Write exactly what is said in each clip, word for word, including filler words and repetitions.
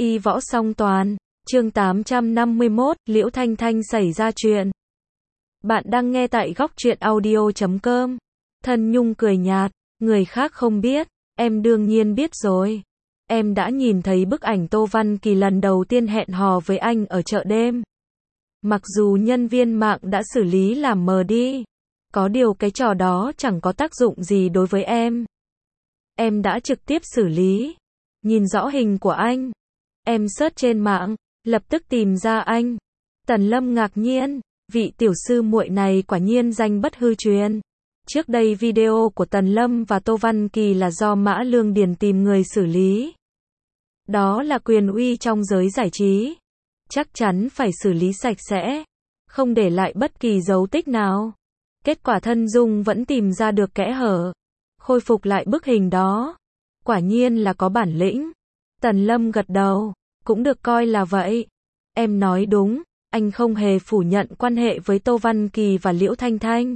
Y võ song toàn, chương tám trăm năm mươi mốt, Liễu Thanh Thanh xảy ra chuyện. Bạn đang nghe tại góc truyện audio chấm com. Thân Nhung cười nhạt, người khác không biết, em đương nhiên biết rồi. Em đã nhìn thấy bức ảnh Tô Văn Kỳ lần đầu tiên hẹn hò với anh ở chợ đêm. Mặc dù nhân viên mạng đã xử lý làm mờ đi, có điều cái trò đó chẳng có tác dụng gì đối với em. Em đã trực tiếp xử lý, nhìn rõ hình của anh. Em search trên mạng, lập tức tìm ra anh. Tần Lâm ngạc nhiên, vị tiểu sư muội này quả nhiên danh bất hư truyền. Trước đây video của Tần Lâm và Tô Văn Kỳ là do Mã Lương Điền tìm người xử lý. Đó là quyền uy trong giới giải trí. Chắc chắn phải xử lý sạch sẽ, không để lại bất kỳ dấu tích nào. Kết quả Thân Dung vẫn tìm ra được kẽ hở, khôi phục lại bức hình đó. Quả nhiên là có bản lĩnh. Tần Lâm gật đầu, cũng được coi là vậy. Em nói đúng, anh không hề phủ nhận quan hệ với Tô Văn Kỳ và Liễu Thanh Thanh.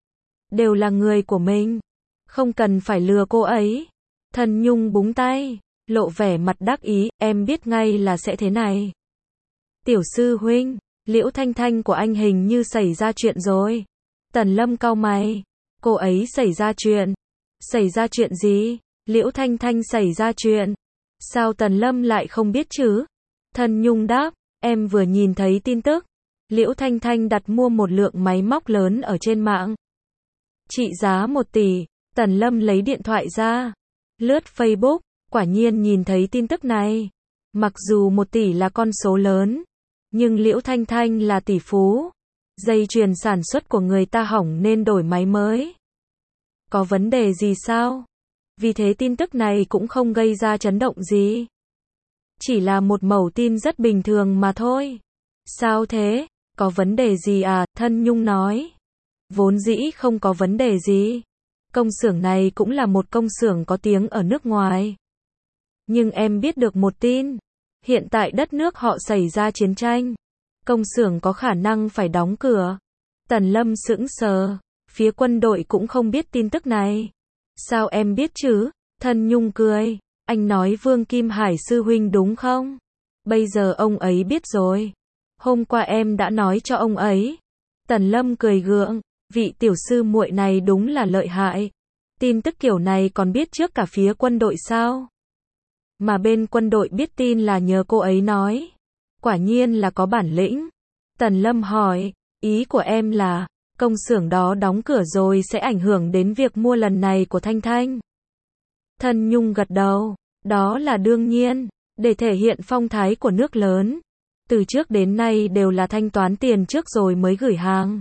Đều là người của mình, không cần phải lừa cô ấy. Thân Nhung búng tay, lộ vẻ mặt đắc ý, em biết ngay là sẽ thế này. Tiểu sư huynh, Liễu Thanh Thanh của anh hình như xảy ra chuyện rồi. Tần Lâm cau mày, cô ấy xảy ra chuyện. Xảy ra chuyện gì? Liễu Thanh Thanh xảy ra chuyện. Sao Tần Lâm lại không biết chứ? Thân Nhung đáp, em vừa nhìn thấy tin tức. Liễu Thanh Thanh đặt mua một lượng máy móc lớn ở trên mạng. Trị giá một tỷ, Tần Lâm lấy điện thoại ra. Lướt Facebook, quả nhiên nhìn thấy tin tức này. Mặc dù một tỷ là con số lớn, nhưng Liễu Thanh Thanh là tỷ phú. Dây chuyền sản xuất của người ta hỏng nên đổi máy mới. Có vấn đề gì sao? Vì thế tin tức này cũng không gây ra chấn động gì. Chỉ là một mẩu tin rất bình thường mà thôi. Sao thế? Có vấn đề gì à? Thân Nhung nói. Vốn dĩ không có vấn đề gì. Công xưởng này cũng là một công xưởng có tiếng ở nước ngoài. Nhưng em biết được một tin. Hiện tại đất nước họ xảy ra chiến tranh. Công xưởng có khả năng phải đóng cửa. Tần Lâm sững sờ. Phía quân đội cũng không biết tin tức này. Sao em biết chứ? Thân Nhung cười. Anh nói Vương Kim Hải sư huynh đúng không? Bây giờ ông ấy biết rồi. Hôm qua em đã nói cho ông ấy. Tần Lâm cười gượng. Vị tiểu sư muội này đúng là lợi hại. Tin tức kiểu này còn biết trước cả phía quân đội sao? Mà bên quân đội biết tin là nhờ cô ấy nói. Quả nhiên là có bản lĩnh. Tần Lâm hỏi, ý của em là, công xưởng đó đóng cửa rồi sẽ ảnh hưởng đến việc mua lần này của Thanh Thanh. Thân Nhung gật đầu, đó là đương nhiên, để thể hiện phong thái của nước lớn. Từ trước đến nay đều là thanh toán tiền trước rồi mới gửi hàng.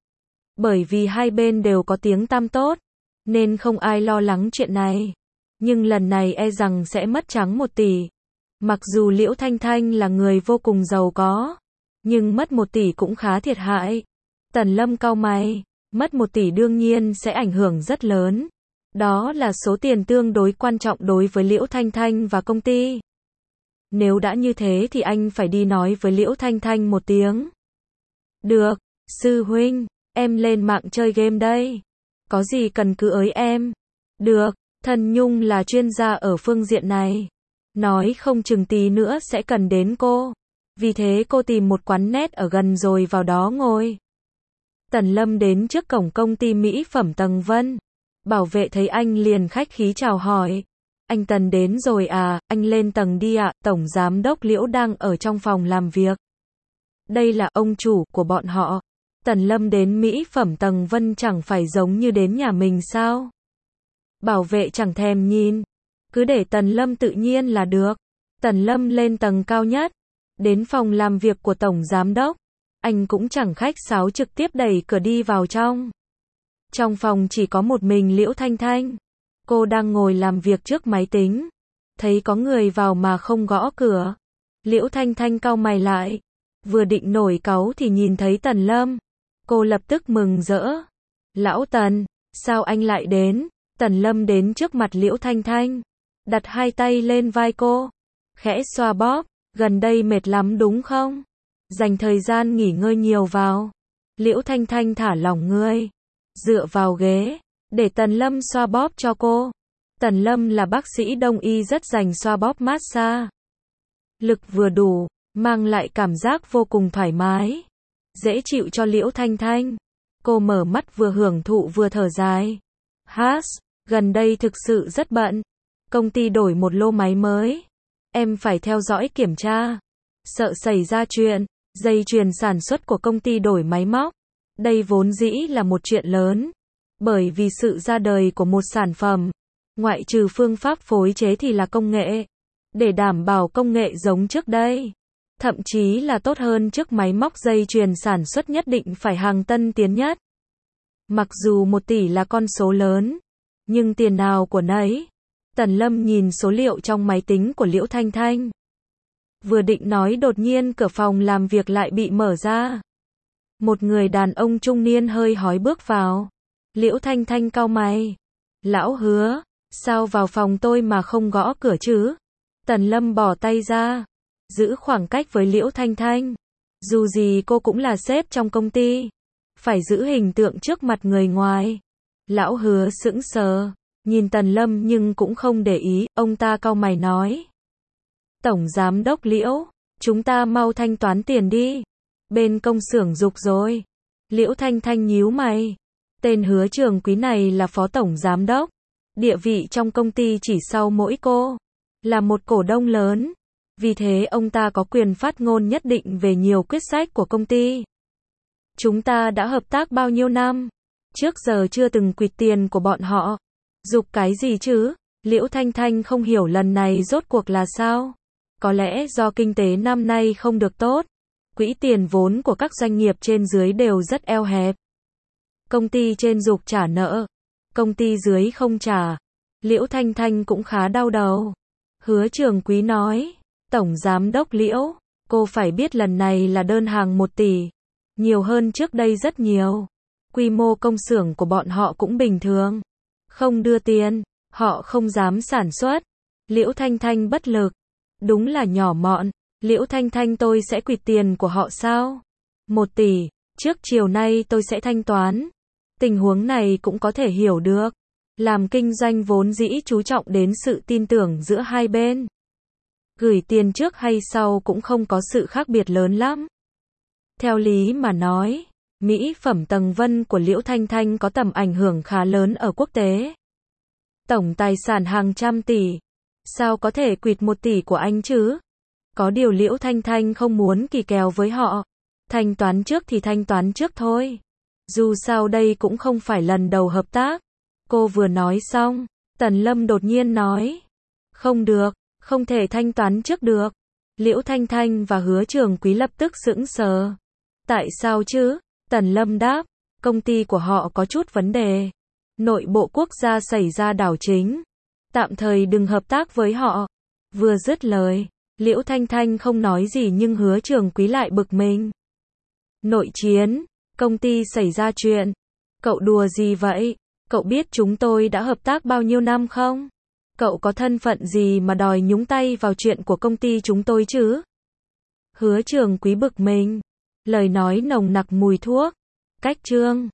Bởi vì hai bên đều có tiếng tăm tốt, nên không ai lo lắng chuyện này. Nhưng lần này e rằng sẽ mất trắng một tỷ. Mặc dù Liễu Thanh Thanh là người vô cùng giàu có, nhưng mất một tỷ cũng khá thiệt hại. Tần Lâm cau mày, mất một tỷ đương nhiên sẽ ảnh hưởng rất lớn. Đó là số tiền tương đối quan trọng đối với Liễu Thanh Thanh và công ty. Nếu đã như thế thì anh phải đi nói với Liễu Thanh Thanh một tiếng. Được, sư huynh, em lên mạng chơi game đây. Có gì cần cứ ới em. Được, Thân Nhung là chuyên gia ở phương diện này. Nói không chừng tí nữa sẽ cần đến cô. Vì thế cô tìm một quán net ở gần rồi vào đó ngồi. Tần Lâm đến trước cổng công ty mỹ phẩm Tầng Vân. Bảo vệ thấy anh liền khách khí chào hỏi. Anh Tần đến rồi à, anh lên tầng đi ạ. Tổng giám đốc Liễu đang ở trong phòng làm việc. Đây là ông chủ của bọn họ. Tần Lâm đến mỹ phẩm Tầng Vân chẳng phải giống như đến nhà mình sao? Bảo vệ chẳng thèm nhìn. Cứ để Tần Lâm tự nhiên là được. Tần Lâm lên tầng cao nhất. Đến phòng làm việc của Tổng Giám Đốc. Anh cũng chẳng khách sáo trực tiếp đẩy cửa đi vào trong. Trong phòng chỉ có một mình Liễu Thanh Thanh. Cô đang ngồi làm việc trước máy tính. Thấy có người vào mà không gõ cửa. Liễu Thanh Thanh cau mày lại. Vừa định nổi cáu thì nhìn thấy Tần Lâm. Cô lập tức mừng rỡ. Lão Tần, sao anh lại đến? Tần Lâm đến trước mặt Liễu Thanh Thanh. Đặt hai tay lên vai cô. Khẽ xoa bóp. Gần đây mệt lắm đúng không? Dành thời gian nghỉ ngơi nhiều vào. Liễu Thanh Thanh thả lỏng người. Dựa vào ghế. Để Tần Lâm xoa bóp cho cô. Tần Lâm là bác sĩ đông y rất dành xoa bóp massage. Lực vừa đủ, mang lại cảm giác vô cùng thoải mái, dễ chịu cho Liễu Thanh Thanh. Cô mở mắt vừa hưởng thụ vừa thở dài. Hát, gần đây thực sự rất bận. Công ty đổi một lô máy mới. Em phải theo dõi kiểm tra. Sợ xảy ra chuyện, dây chuyền sản xuất của công ty đổi máy móc. Đây vốn dĩ là một chuyện lớn. Bởi vì sự ra đời của một sản phẩm, ngoại trừ phương pháp phối chế thì là công nghệ. Để đảm bảo công nghệ giống trước đây, thậm chí là tốt hơn trước, máy móc dây chuyền sản xuất nhất định phải hàng tân tiến nhất. Mặc dù một tỷ là con số lớn, nhưng tiền nào của nấy. Tần Lâm nhìn số liệu trong máy tính của Liễu Thanh Thanh. Vừa định nói, đột nhiên cửa phòng làm việc lại bị mở ra. Một người đàn ông trung niên hơi hói bước vào. Liễu Thanh Thanh cau mày. Lão Hứa, sao vào phòng tôi mà không gõ cửa chứ? Tần Lâm bỏ tay ra, giữ khoảng cách với Liễu Thanh Thanh. Dù gì cô cũng là sếp trong công ty, phải giữ hình tượng trước mặt người ngoài. Lão Hứa sững sờ, nhìn Tần Lâm nhưng cũng không để ý, ông ta cau mày nói. Tổng Giám đốc Liễu, chúng ta mau thanh toán tiền đi. Bên công xưởng giục rồi. Liễu Thanh Thanh nhíu mày. Tên Hứa Trường Quý này là phó tổng giám đốc. Địa vị trong công ty chỉ sau mỗi cô. Là một cổ đông lớn. Vì thế ông ta có quyền phát ngôn nhất định về nhiều quyết sách của công ty. Chúng ta đã hợp tác bao nhiêu năm. Trước giờ chưa từng quỵt tiền của bọn họ. Giục cái gì chứ? Liễu Thanh Thanh không hiểu lần này rốt cuộc là sao. Có lẽ do kinh tế năm nay không được tốt. Quỹ tiền vốn của các doanh nghiệp trên dưới đều rất eo hẹp. Công ty trên giục trả nợ, công ty dưới không trả. Liễu Thanh Thanh cũng khá đau đầu. Hứa Trường Quý nói, Tổng Giám đốc Liễu, cô phải biết lần này là đơn hàng một tỷ. Nhiều hơn trước đây rất nhiều. Quy mô công xưởng của bọn họ cũng bình thường. Không đưa tiền, họ không dám sản xuất. Liễu Thanh Thanh bất lực. Đúng là nhỏ mọn. Liễu Thanh Thanh, tôi sẽ quỵt tiền của họ sao? Một tỷ, trước chiều nay tôi sẽ thanh toán. Tình huống này cũng có thể hiểu được. Làm kinh doanh vốn dĩ chú trọng đến sự tin tưởng giữa hai bên. Gửi tiền trước hay sau cũng không có sự khác biệt lớn lắm. Theo lý mà nói, mỹ phẩm Tầng Vân của Liễu Thanh Thanh có tầm ảnh hưởng khá lớn ở quốc tế. Tổng tài sản hàng trăm tỷ. Sao có thể quỵt một tỷ của anh chứ? Có điều Liễu Thanh Thanh không muốn kỳ kèo với họ. Thanh toán trước thì thanh toán trước thôi. Dù sao đây cũng không phải lần đầu hợp tác. Cô vừa nói xong, Tần Lâm đột nhiên nói. Không được, không thể thanh toán trước được. Liễu Thanh Thanh và Hứa Trường Quý lập tức sững sờ. Tại sao chứ? Tần Lâm đáp, công ty của họ có chút vấn đề. Nội bộ quốc gia xảy ra đảo chính. Tạm thời đừng hợp tác với họ. Vừa dứt lời, Liễu Thanh Thanh không nói gì nhưng Hứa Trường Quý lại bực mình. Nội chiến, công ty xảy ra chuyện. Cậu đùa gì vậy? Cậu biết chúng tôi đã hợp tác bao nhiêu năm không? Cậu có thân phận gì mà đòi nhúng tay vào chuyện của công ty chúng tôi chứ? Hứa Trường Quý bực mình. Lời nói nồng nặc mùi thuốc. Cách chương.